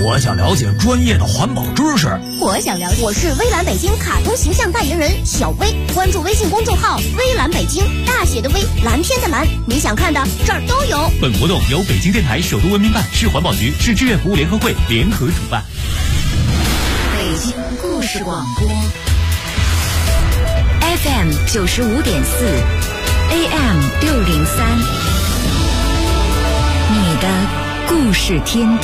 我想了解专业的环保知识。 我想了解。我是微蓝北京卡通形象代言人小薇，关注微信公众号微蓝北京，大写的微，蓝天的蓝，你想看的这儿都有。 本活动由北京电台首都文明办、市环保局、市志愿服务联合会联合主办。 北京故事广播 FM 95.4 AM 603，你的故事天地。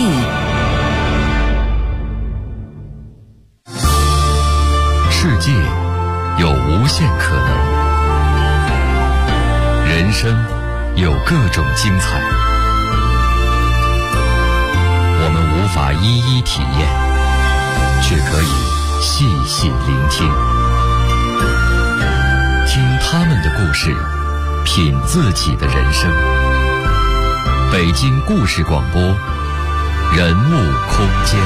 世界有无限可能，人生有各种精彩，我们无法一一体验，却可以细细聆听，听他们的故事，品自己的人生。北京故事广播，人物空间。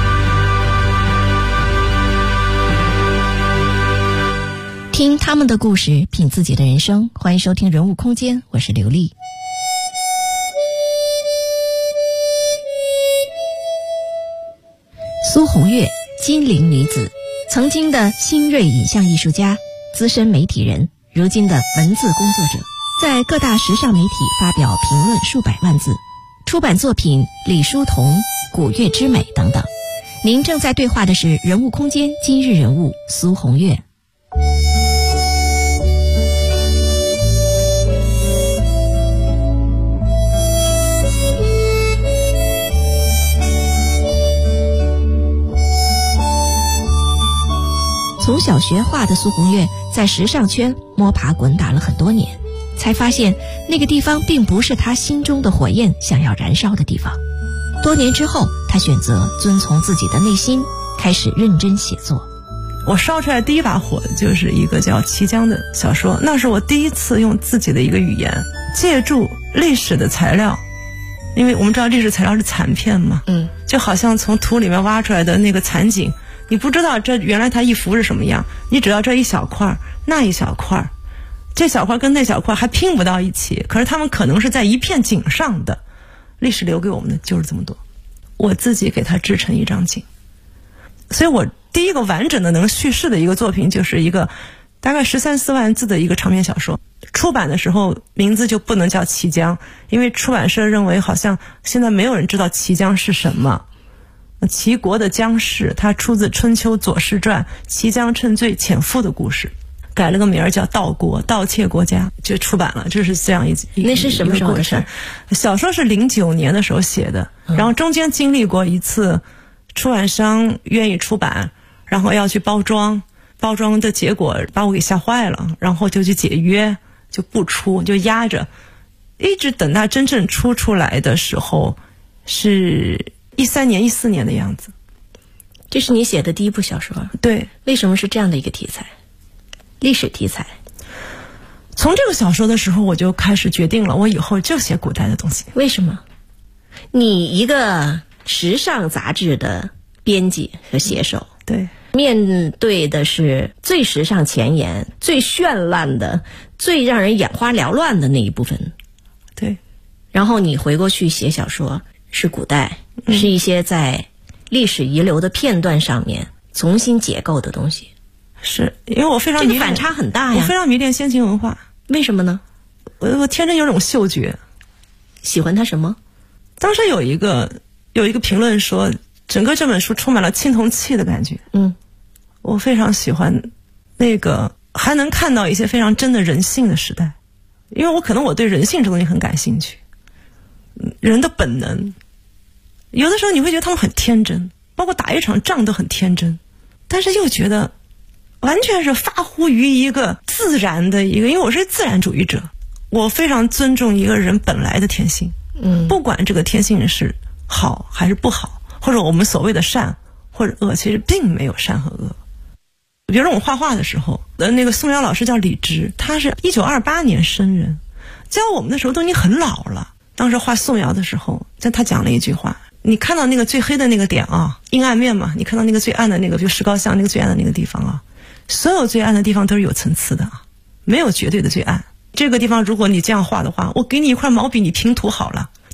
听他们的故事，品自己的人生。欢迎收听人物空间，我是刘丽。苏红月，金陵女子，曾经的新锐影像艺术家，资深媒体人，如今的文字工作者，在各大时尚媒体发表评论数百万字，出版作品《李叔同》《古月之美》等等。您正在对话的是人物空间今日人物苏红月。从小学画的苏红月在时尚圈摸爬滚打了很多年，才发现那个地方并不是她心中的火焰想要燃烧的地方。多年之后，她选择遵从自己的内心，开始认真写作。 我烧出来第一把火就是一个叫《綦江》的小说，那是我第一次用自己的一个语言，借助历史的材料，因为我们知道历史材料是残片嘛，就好像从土里面挖出来的那个残景，你不知道这原来它一幅是什么样，你只要这一小块那一小块，这小块跟那小块还拼不到一起，可是它们可能是在一片景上的。历史留给我们的就是这么多，我自己给它制成一张景。所以我第一个完整的能叙事的一个作品，就是一个大概13、14万字的一个长篇小说。出版的时候名字就不能叫綦江，因为出版社认为好像现在没有人知道綦江是什么。齐国的姜氏，它出自春秋左氏传，綦江称罪潜伏的故事，改了个名儿叫盗国，盗窃国家，就出版了。就是这样那是什么时候的事？ 小说是09年的时候写的，然后中间经历过一次出版商愿意出版，然后要去包装的结果把我给吓坏了，然后就去解约，就不出，就压着，一直等它真正出来的时候是13年、14年的样子。 这是你写的第一部小说？ 对。 为什么是这样的一个题材？历史题材。 从这个小说的时候我就开始决定了，我以后就写古代的东西。 为什么？你一个时尚杂志的编辑和写手， 对， 面对的是最时尚前沿、最绚烂的、最让人眼花缭乱的那一部分。 对。 然后你回过去写小说，是古代，是一些在历史遗留的片段上面重新解构的东西。 是因为我非常这个反差很大呀。 我非常迷恋先秦文化。 为什么呢？ 我天生有种嗅觉。 喜欢它什么？ 当时有一个评论说，整个这本书充满了青铜器的感觉。我非常喜欢那个还能看到一些非常真的人性的时代，因为我对人性这东西很感兴趣，人的本能。有的时候你会觉得他们很天真，包括打一场仗都很天真，但是又觉得完全是发乎于一个自然的一个，因为我是自然主义者，我非常尊重一个人本来的天性。不管这个天性是好还是不好，或者我们所谓的善或者恶，其实并没有善和恶。比如说我画画的时候，那个素描老师叫李直，他是1928年生人，教我们的时候都已经很老了。当时画素描的时候，他讲了一句话，你看到那个最黑的那个点啊，阴暗面嘛，你看到那个最暗的那个，比如石膏像那个最暗的那个地方啊，所有最暗的地方都是有层次的啊，没有绝对的最暗。这个地方如果你这样画的话，我给你一块毛笔，你平涂好了，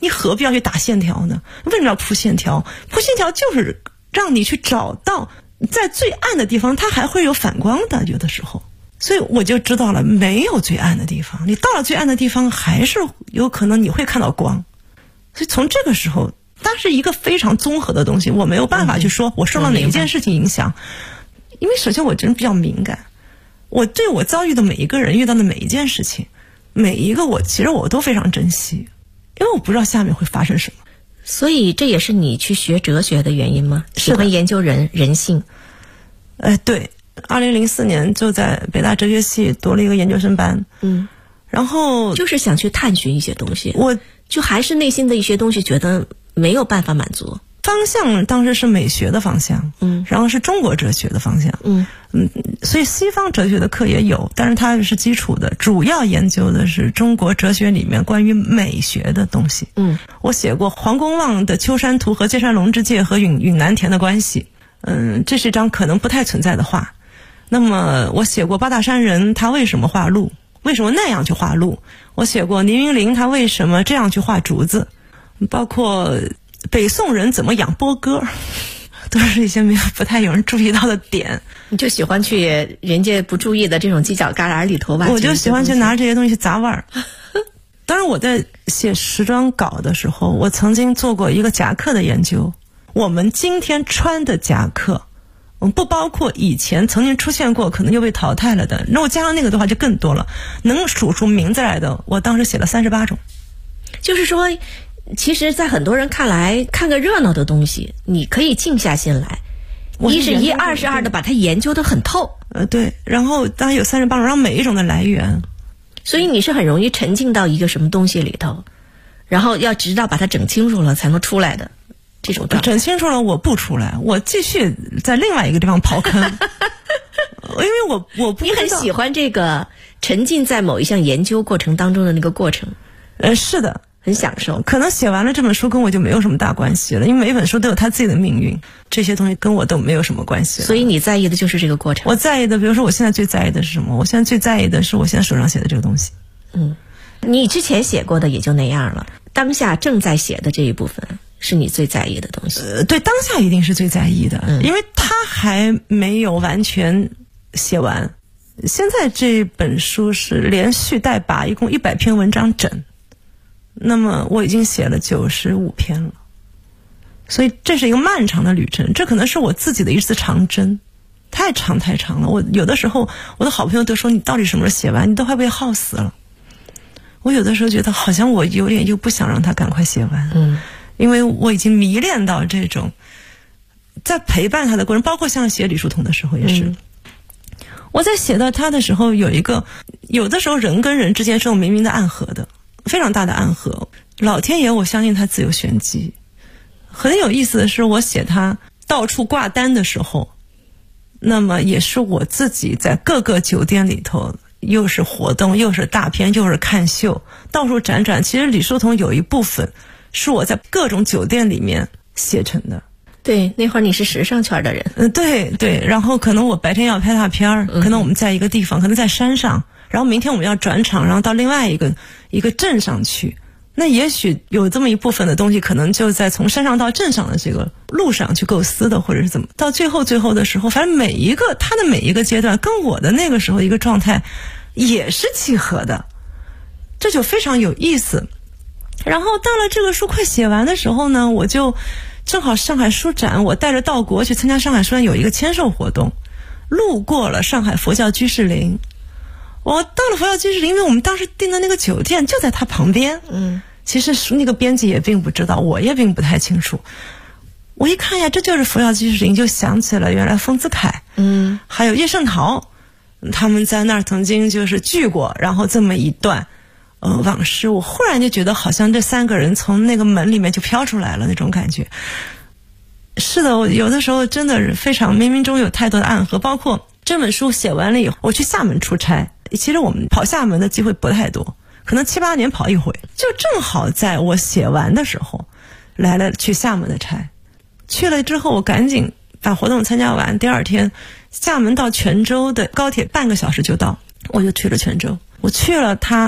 你何必要去打线条呢？为什么要铺线条？铺线条就是让你去找到在最暗的地方它还会有反光的，有的时候。所以我就知道了，没有最暗的地方，你到了最暗的地方还是有可能你会看到光。所以从这个时候，它是一个非常综合的东西，我没有办法去说我受到哪一件事情影响，因为首先我真比较敏感，我对我遭遇的每一个人遇到的每一件事情，每一个其实我都非常珍惜，因为我不知道下面会发生什么。 所以这也是你去学哲学的原因吗？喜欢研究人性。 对，2004年就在北大哲学系读了一个研究生班，然后就是想去探寻一些东西， 我就还是内心的一些东西觉得没有办法满足。 方向当时是美学的方向，然后是中国哲学的方向，所以西方哲学的课也有，但是它是基础的，主要研究的是中国哲学里面关于美学的东西。我写过黄公望的《秋山图》和芥川龙之介和允南田的关系，这是一张可能不太存在的画。那么我写过八大山人他为什么画鹿，为什么那样去画鹿，我写过倪云林他为什么这样去画竹子，包括北宋人怎么养波哥，都是一些不太有人注意到的点。 你就喜欢去人家不注意的这种犄角旮旯里头吧， 我就喜欢去拿这些东西砸腕儿。当然我在写时装稿的时候，我曾经做过一个夹克的研究。我们今天穿的夹克不包括以前曾经出现过可能又被淘汰了的，如果加上那个的话就更多了，能数出名字来的我当时写了38种。 就是说其实在很多人看来，看个热闹的东西你可以静下心来，一是一，二是二的把它研究得很透。 对，然后当然有38种，然后每一种的来源， 所以你是很容易沉浸到一个什么东西里头，然后要直到把它整清楚了才能出来的这种状态。 整清楚了我不出来，我继续在另外一个地方刨坑。因为我不知道。 你很喜欢这个沉浸在某一项研究过程当中的那个过程。 是的， 很享受。 可能写完了这本书跟我就没有什么大关系了，因为每一本书都有它自己的命运，这些东西跟我都没有什么关系了。 所以你在意的就是这个过程。 我在意的，比如说我现在最在意的是什么？我现在最在意的是我现在手上写的这个东西。 你之前写过的也就那样了，当下正在写的这一部分是你最在意的东西。 对，当下一定是最在意的，因为它还没有完全写完。现在这本书是连续带把，一共100篇文章整。那么我已经写了95篇了，所以这是一个漫长的旅程，这可能是我自己的一次长征，太长了。我有的时候我的好朋友都说你到底什么时候写完，你都快被耗死了。我有的时候觉得好像我有点又不想让他赶快写完，因为我已经迷恋到这种在陪伴他的过程，包括像写李叔同的时候也是。我在写到他的时候有的时候人跟人之间是有明明的暗合的，非常大的暗合。老天爷我相信他自有玄机。很有意思的是，我写他到处挂单的时候，那么也是我自己在各个酒店里头，又是活动又是大片又是看秀，到处辗转。其实李叔同有一部分是我在各种酒店里面写成的。 对，那会儿你是时尚圈的人。 对，然后可能我白天要拍大片儿，可能我们在一个地方，可能在山上，然后明天我们要转场，然后到另外一个镇上去。那也许有这么一部分的东西，可能就在从山上到镇上的这个路上去构思的，或者是怎么。到最后的时候，反正他的每一个阶段跟我的那个时候一个状态也是契合的，这就非常有意思。然后到了这个书快写完的时候呢，我就正好上海书展，我带着道国去参加上海书展有一个签售活动，路过了上海佛教居士林。我到了佛教居士林，因为我们当时订的那个酒店就在他旁边。其实那个编辑也并不知道，我也并不太清楚。我一看呀，这就是佛教居士林，就想起了原来丰子恺，还有叶圣陶，他们在那儿曾经就是聚过，然后这么一段往事，我忽然就觉得好像这3个人从那个门里面就飘出来了那种感觉。是的，我有的时候真的是非常冥冥中有太多的暗合。包括这本书写完了以后，我去厦门出差，其实我们跑厦门的机会不太多，可能7、8年跑一回，就正好在我写完的时候来了去厦门的差。去了之后我赶紧把活动参加完，第2天厦门到泉州的高铁半个小时就到，我就去了泉州。我去了他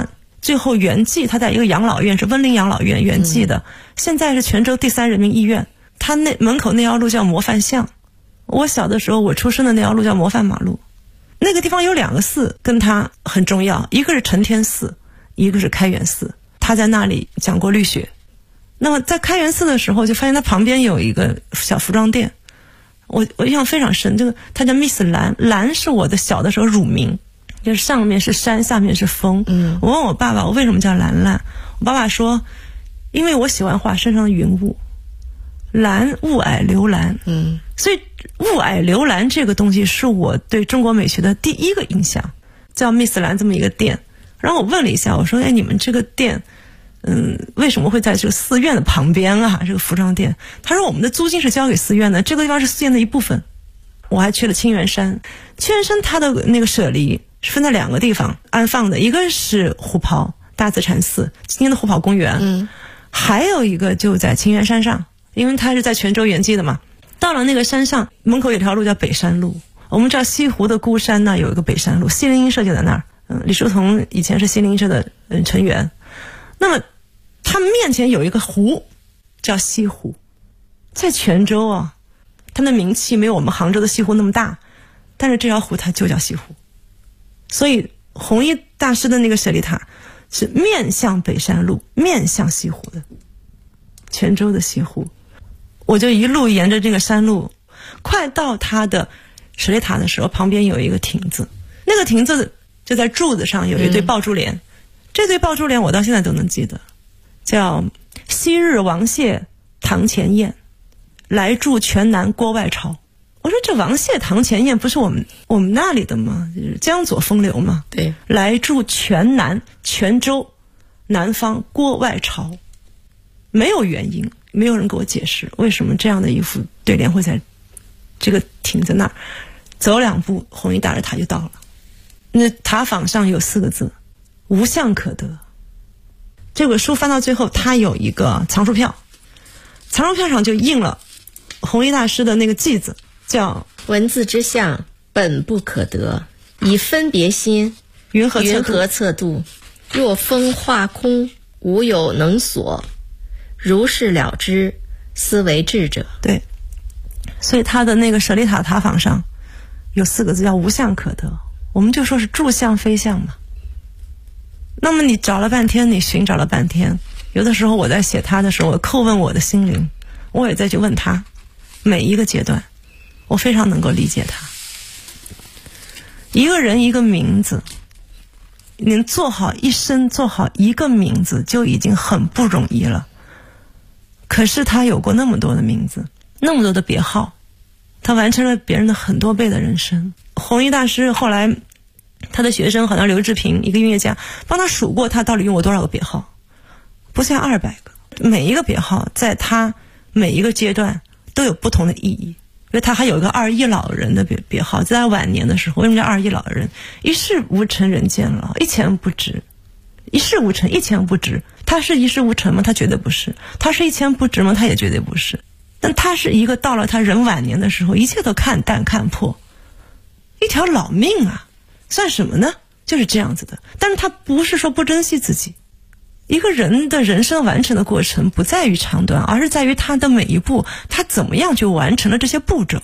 最后圆寂，他在一个养老院，是温陵养老院圆寂的，现在是泉州第3人民医院。他那门口那条路叫模范巷，我小的时候我出生的那条路叫模范马路。那个地方有2个寺跟他很重要，一个是承天寺，一个是开元寺。他在那里讲过律学。那么在开元寺的时候，就发现他旁边有一个小服装店，我印象非常深。这个他叫 Miss 兰，兰是我的小的时候乳名，就是上面是山，下面是风。我问我爸爸我为什么叫兰兰，我爸爸说因为我喜欢画身上的云雾，蓝雾霭流蓝。所以雾霭流蓝这个东西是我对中国美学的第一个印象，叫 Miss 兰这么一个店。然后我问了一下，我说你们这个店为什么会在这个寺院的旁边啊，这个服装店？他说我们的租金是交给寺院的，这个地方是寺院的一部分。我还去了清源山，清源山它的那个舍离是分在2个地方安放的，一个是虎跑大慈禅寺，今天的虎跑公园，还有一个就在清源山上，因为它是在泉州圆寂的嘛。到了那个山上，门口有条路叫北山路。我们知道西湖的孤山呢有一个北山路，西泠音社就在那儿。李叔同以前是西泠音社的成员。那么他面前有一个湖叫西湖，在泉州啊，它的名气没有我们杭州的西湖那么大，但是这条湖它就叫西湖。所以弘一大师的那个舍利塔是面向北山路，面向西湖的，泉州的西湖。我就一路沿着这个山路，快到他的舍利塔的时候，旁边有一个亭子，那个亭子就在柱子上有一对爆珠帘，这对爆珠帘我到现在都能记得，叫昔日王谢堂前燕，来助泉南郭外潮。我说这王谢堂前燕不是我们那里的吗？就是江左风流嘛。 对， 来助泉南，泉州南方郭外潮，没有原因，没有人给我解释为什么这样的一副对联会在这个亭子那儿。走2步，弘一大师塔就到了。那塔坊上有4个字，无相可得。这本书翻到最后，它有一个藏书票，藏书票上就印了弘一大师的那个偈子，叫文字之相本不可得，以分别心云何测度，若风化空，无有能所，如是了之，斯为智者。 对，所以他的那个舍利塔塔坊上有4个字叫无相可得，我们就说是住相非相嘛。那么你找了半天，你寻找了半天，有的时候我在写他的时候，我叩问我的心灵，我也再去问他，每一个阶段我非常能够理解他。一个人一个名字，能做好一生，做好一个名字就已经很不容易了。可是他有过那么多的名字，那么多的别号，他完成了别人的很多倍的人生。弘一大师后来他的学生好像刘志平，一个音乐家，帮他数过他到底用过多少个别号，不下200个。每一个别号在他每一个阶段都有不同的意义。因为他还有一个21老人的别号，在他晚年的时候，为什么叫21老人？一事无成人间老，一钱不值。一事无成，一钱不值。他是一事无成吗？他绝对不是。他是一钱不值吗？他也绝对不是。但他是一个到了他人晚年的时候，一切都看淡看破，一条老命啊，算什么呢？就是这样子的。但是他不是说不珍惜自己。一个人的人生完成的过程不在于长短，而是在于他的每一步，他怎么样去完成了这些步骤。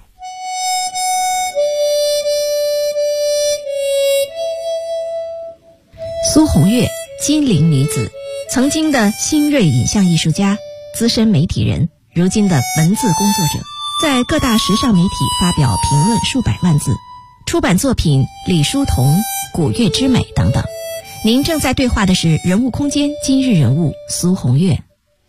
苏红月，金陵女子，曾经的新锐影像艺术家，资深媒体人，如今的文字工作者，在各大时尚媒体发表评论数百万字，出版作品《李叔同》《古月之美》等等。您正在对话的是人物空间今日人物苏红月。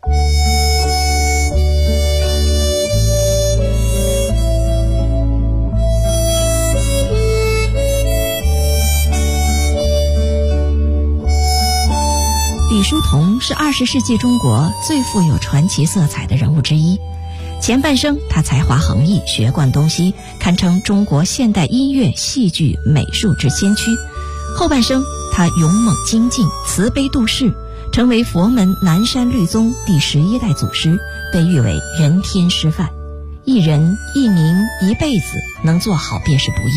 李叔同是20世纪中国最富有传奇色彩的人物之一。前半生他才华横溢，学贯东西，堪称中国现代音乐、戏剧、美术之先驱。后半生他勇猛精进，慈悲度世，成为佛门南山律宗第11代祖师，被誉为人天师范。一人一名一辈子能做好便是不易，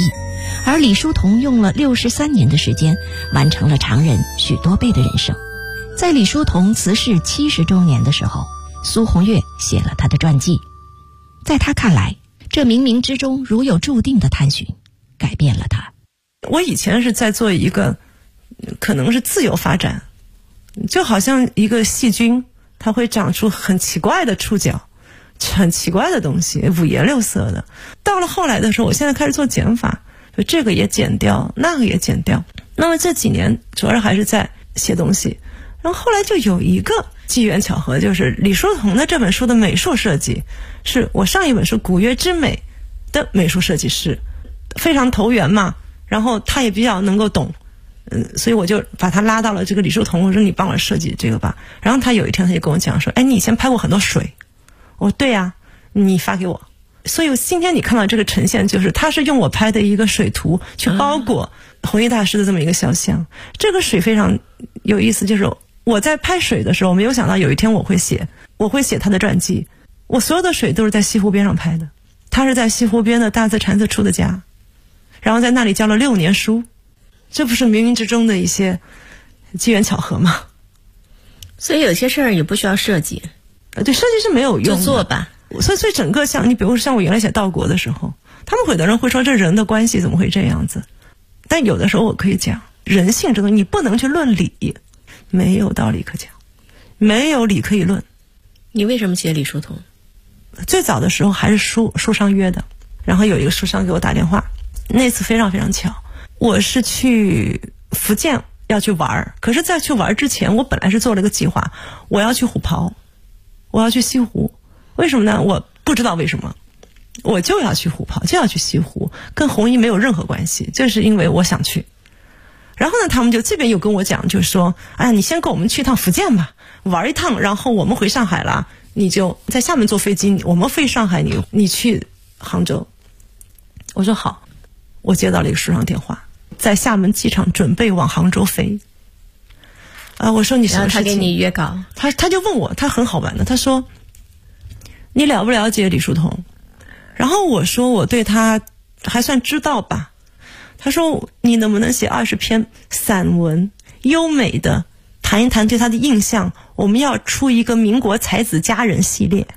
而李叔同用了63年的时间，完成了常人许多倍的人生。在李叔同辞世70周年的时候，苏红月写了他的传记。在他看来，这冥冥之中如有注定的探寻，改变了他。 我以前是在做一个可能是自由发展，就好像一个细菌，它会长出很奇怪的触角，很奇怪的东西，五颜六色的。到了后来的时候，我现在开始做减法，就这个也减掉，那个也减掉。那么这几年主要还是在写东西，然后后来就有一个机缘巧合，就是李叔同的这本书的美术设计是我上一本书《古月之美》的美术设计师，非常投缘嘛，然后他也比较能够懂，所以我就把他拉到了这个李叔同，我说你帮我设计这个吧。然后他有一天他就跟我讲说，哎，你以前拍过很多水。我说对呀，你发给我。所以今天你看到这个呈现，就是他是用我拍的一个水图去包裹弘一大师的这么一个肖像。这个水非常有意思，就是我在拍水的时候，我没有想到有一天我会写他的传记。我所有的水都是在西湖边上拍的，他是在西湖边的大自禅寺出的家，然后在那里教了6年书。这不是冥冥之中的一些机缘巧合吗？ 所以有些事儿也不需要设计， 对，设计是没有用的， 就做吧。 所以整个像你比如说像我原来写道国的时候，他们有的人会说这人的关系怎么会这样子，但有的时候我可以讲人性这东西你不能去论理，没有道理可讲，没有理可以论。 你为什么写李叔同？ 最早的时候还是书商约的，然后有一个书商给我打电话，那次非常非常巧，我是去福建要去玩，可是在去玩之前，我本来是做了一个计划，我要去虎跑，我要去西湖。为什么呢？我不知道为什么，我就要去虎跑，就要去西湖，跟弘一没有任何关系，就是因为我想去。然后呢，他们就这边有跟我讲，就是说，哎呀，你先跟我们去一趟福建吧，玩一趟，然后我们回上海了，你就在厦门坐飞机，我们飞上海，你去杭州。我说好，我接到了一个书上电话，在厦门机场准备往杭州飞。我说你什么事情？然后他给你约稿， 他就问我，他很好玩的，他说你了不了解李叔同？然后我说我对他还算知道吧。他说你能不能写20篇散文，优美的谈一谈对他的印象，我们要出一个民国才子佳人系列。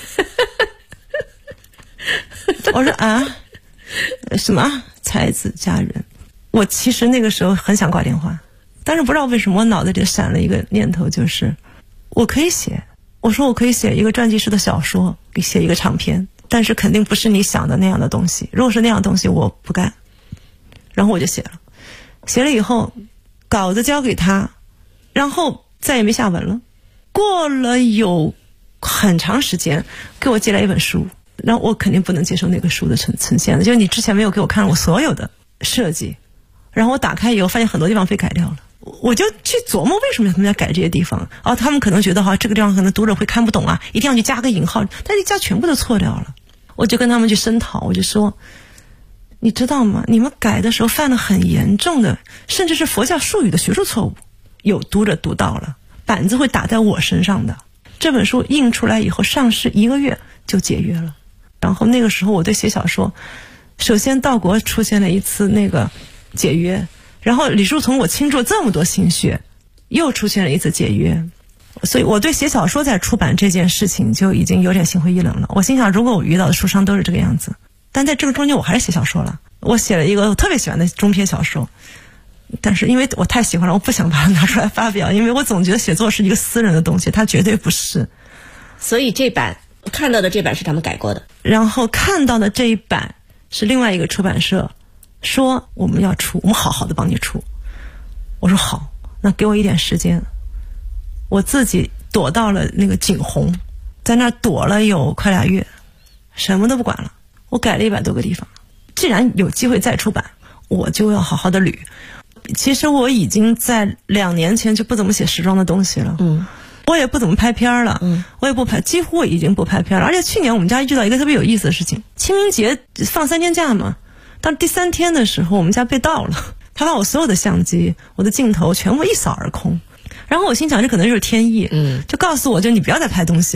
我说啊，什么才子佳人？我其实那个时候很想挂电话，但是不知道为什么我脑袋里闪了一个念头，就是我可以写，我说我可以写一个传记式的小说，写一个长篇，但是肯定不是你想的那样的东西，如果是那样的东西我不干。然后我就写了以后稿子交给他，然后再也没下文了。过了有很长时间，给我寄来一本书，然后我肯定不能接受那个书的呈现的，就是你之前没有给我看我所有的设计，然后我打开以后发现很多地方被改掉了，我就去琢磨为什么他们要改这些地方。他们可能觉得这个地方可能读者会看不懂啊，一定要去加个引号，但是加全部都错掉了。我就跟他们去声讨，我就说你知道吗？你们改的时候犯了很严重的，甚至是佛教术语的学术错误，有读者读到了，板子会打在我身上的。这本书印出来以后上市1个月就解约了。然后那个时候我对写小说，首先道国出现了一次那个解约，然后李叔同我倾注这么多心血，又出现了一次解约。所以我对写小说在出版这件事情就已经有点心灰意冷了。我心想，如果我遇到的书商都是这个样子，但在这个中间我还是写小说了。我写了一个我特别喜欢的中篇小说，但是因为我太喜欢了，我不想把它拿出来发表，因为我总觉得写作是一个私人的东西，它绝对不是。 所以这版看到的这版是他们改过的， 然后看到的这一版是另外一个出版社说我们要出，我们好好的帮你出。我说好，那给我一点时间。我自己躲到了那个景洪，在那躲了有快2月，什么都不管了。我改了100多个地方，既然有机会再出版，我就要好好的捋。其实我已经在2年前就不怎么写时装的东西了，我也不怎么拍片了，我也不拍，几乎已经不拍片了。而且去年我们家遇到一个特别有意思的事情，清明节放3天假嘛，到第3天的时候我们家被盗了，他把我所有的相机、我的镜头全部一扫而空。然后我心想这可能就是天意，就告诉我就你不要再拍东西了。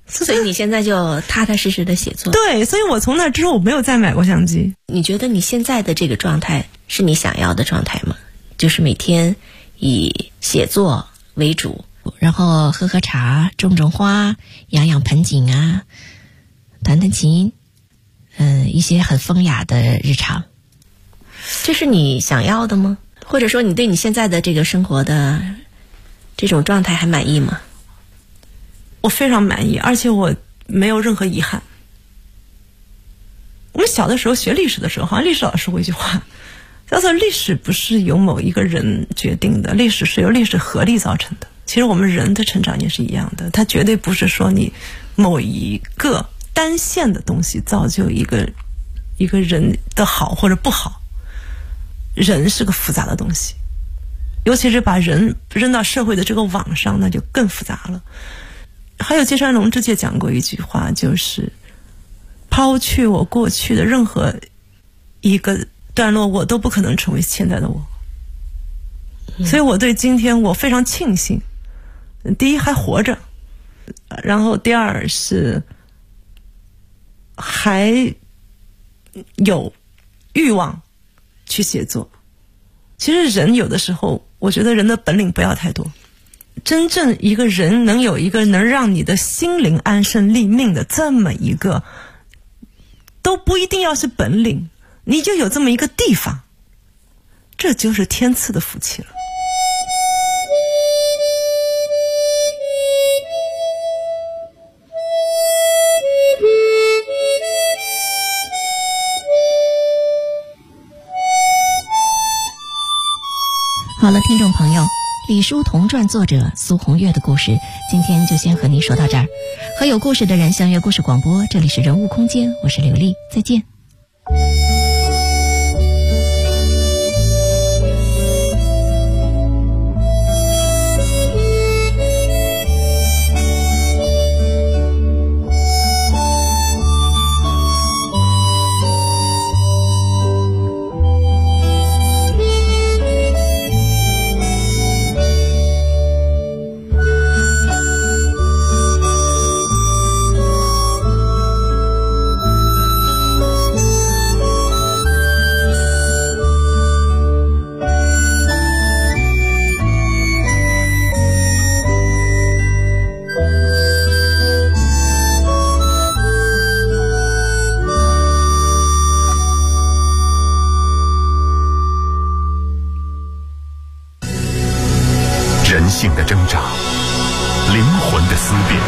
所以你现在就踏踏实实的写作。 对，所以我从那之后我没有再买过相机。 你觉得你现在的这个状态是你想要的状态吗？就是每天以写作为主， 然后喝喝茶，种种花，养养盆景啊，弹弹琴，一些很风雅的日常。 这是你想要的吗？或者说你对你现在的这个生活的这种状态还满意吗？ 我非常满意，而且我没有任何遗憾。我们小的时候学历史的时候，好像历史老师说过一句话，叫做历史不是由某一个人决定的，历史是由历史合力造成的。其实我们人的成长也是一样的，它绝对不是说你某一个单线的东西造就一个人的好或者不好。人是个复杂的东西，尤其是把人扔到社会的这个网上，那就更复杂了。还有芥川龙之介讲过一句话，就是抛去我过去的任何一个段落，我都不可能成为现在的我。所以我对今天我非常庆幸，第一还活着，然后第二是还有欲望去写作。其实人有的时候，我觉得人的本领不要太多，真正一个人能有一个能让你的心灵安身立命的这么一个，都不一定要是本领，你就有这么一个地方，这就是天赐的福气了。 好了，听众朋友，李叔同传作者苏红月的故事，今天就先和您说到这儿。和有故事的人相约故事广播，这里是人物空间，我是刘丽，再见。 人性的挣扎，灵魂的思辨，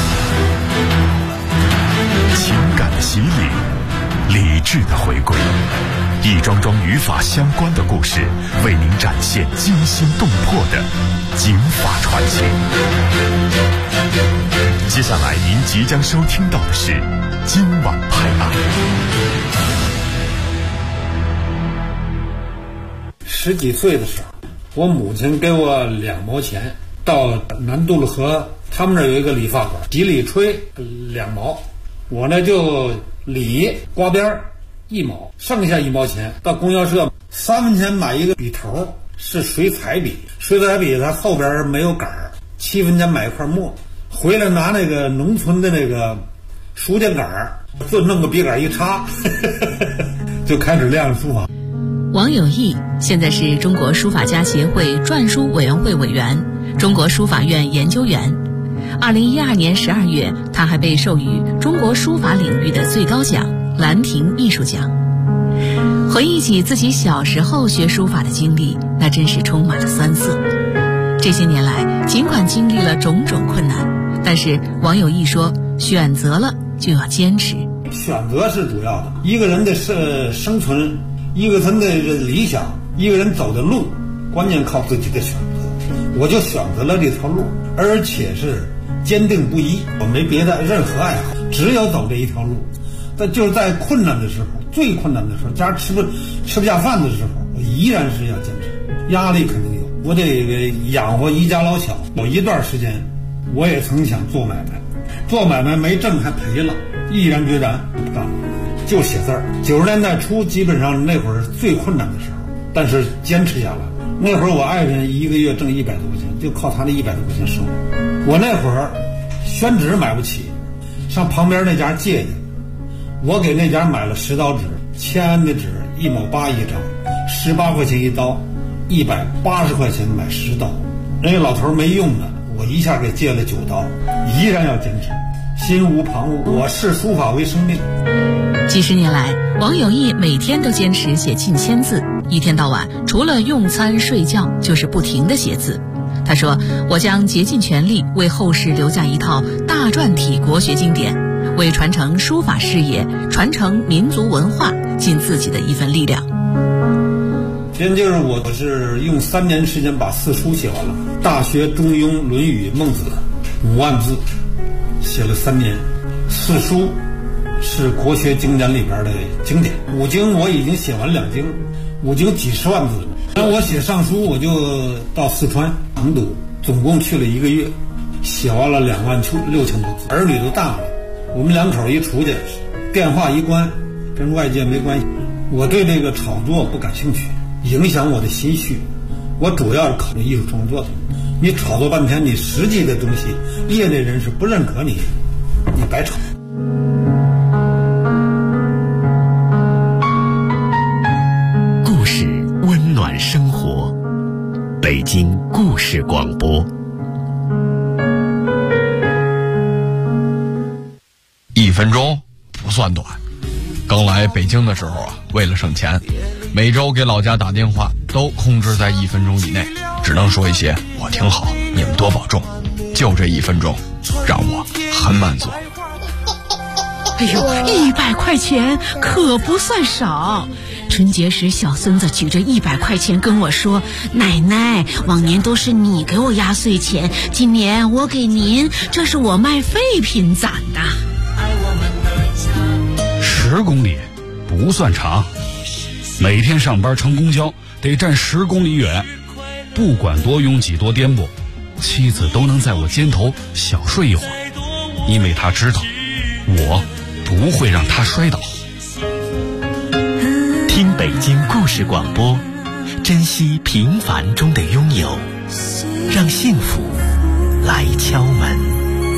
情感的洗礼，理智的回归，一桩桩与法相关的故事，为您展现惊心动魄的警法传奇。接下来您即将收听到的是今晚拍案。 10几岁的时候，我母亲给我2毛钱，到南渡了河，他们那儿有一个理发馆，洗理吹2毛，我呢就理刮边1毛，剩下1毛钱到供销社3分钱买一个笔头，是水彩笔，水彩笔它后边没有杆儿，7分钱买一块墨，回来拿那个农村的那个书架杆儿，就弄个笔杆一插就开始练书法。 王有义现在是中国书法家协会篆书委员会委员、中国书法院研究员。2012年12月，他还被授予中国书法领域的最高奖兰亭艺术奖。回忆起自己小时候学书法的经历，那真是充满了酸涩。这些年来，尽管经历了种种困难，但是王有义说，选择了就要坚持。 选择是主要的，一个人的生存，一个人的理想，一个人走的路，关键靠自己的选择。我就选择了这条路，而且是坚定不移，我没别的任何爱好，只有走这一条路。但就是在困难的时候，最困难的时候，家吃不下饭的时候，我依然是要坚持。压力肯定有，我得养活一家老小。有一段时间，我也曾想做买卖，做买卖没挣还赔了，毅然决然不干了，就写字儿。90年代初，基本上那会儿最困难的时候，但是坚持下来。那会儿我爱人一个月挣100多块钱，就靠他那100多块钱生活。我那会儿宣纸买不起， 上旁边那家借去，我给那家买了10刀纸，签安的纸1毛8一张，18块钱一刀，180块钱买10刀。那个老头没用的，我一下给借了9刀，依然要坚持，心无旁骛，我视书法为生命。 几十年来，王有义每天都坚持写近1000字，一天到晚除了用餐睡觉就是不停地写字。他说，我将竭尽全力为后世留下一套大篆体国学经典，为传承书法事业、传承民族文化尽自己的一份力量。 先就是我是用3年时间把4书写完了，《大学》《中庸》《论语》《孟子》5万字，写了3年。4书是国学经典里边的经典，5经我已经写完2经，5经几10万字了。那我写上书，我就到四川成都，总共去了1个月，写完了26000多字。儿女都大了，我们2口一出去，电话一关，跟外界没关系。我对这个炒作不感兴趣，影响我的心绪。我主要是考虑艺术创作的。你炒作半天，你实际的东西，业内人士不认可你，你白炒。 故事温暖生活，北京故事广播。 1分钟不算短。刚来北京的时候啊，为了省钱，每周给老家打电话都控制在1分钟以内，只能说一些我挺好，你们多保重。就这1分钟，让我很满足。 哎呦，100块钱可不算少。春节时，小孙子举着100块钱跟我说：“奶奶，往年都是你给我压岁钱，今年我给您，这是我卖废品攒的。 ”10公里不算长，每天上班乘公交得站10公里远，不管多拥挤多颠簸，妻子都能在我肩头小睡一会儿，因为她知道我不会让她摔倒。 听北京故事广播，珍惜平凡中的拥有，让幸福来敲门。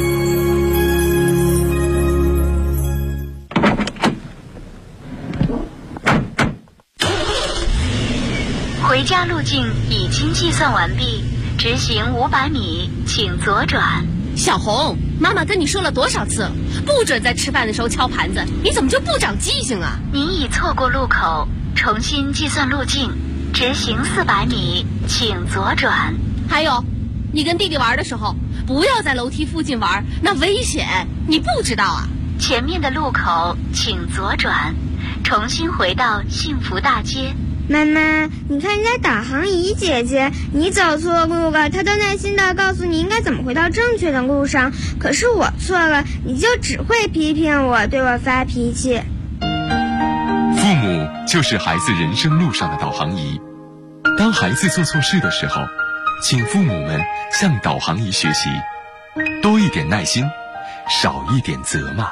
回家路径已经计算完毕，直行500米，请左转。 小红，妈妈跟你说了多少次，不准在吃饭的时候敲盘子，你怎么就不长记性啊？ 您已错过路口，重新计算路径，直行400米，请左转。 还有，你跟弟弟玩的时候，不要在楼梯附近玩，那危险，你不知道啊？ 前面的路口请左转，重新回到幸福大街。 妈妈，你看人家导航仪姐姐，你走错路了，她都耐心地告诉你应该怎么回到正确的路上。可是我错了，你就只会批评我，对我发脾气。 父母就是孩子人生路上的导航仪。当孩子做错事的时候，请父母们向导航仪学习，多一点耐心，少一点责骂。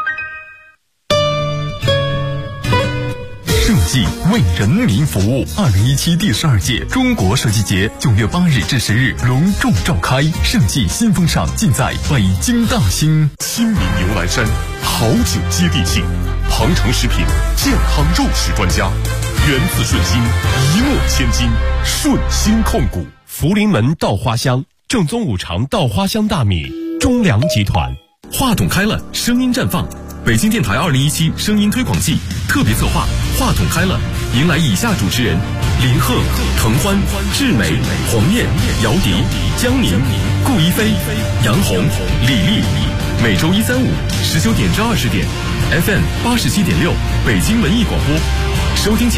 设计为人民服务。2017第12届中国设计节9月8日至10日隆重召开，设计新风尚尽在北京大兴。亲民牛栏山，好酒接地气，庞城食品健康肉食专家，源自顺心，一诺千金，顺心控股。 福临门稻花香，正宗五常稻花香大米，中粮集团。 话筒开了，声音绽放。北京电台2017声音推广季特别策划话筒开了，迎来以下主持人：林鹤、滕欢、志美、黄燕、姚笛、江宁、顾一飞、杨红、李丽。每周1、3、519点至20点 ，FM 87.6北京文艺广播，收听节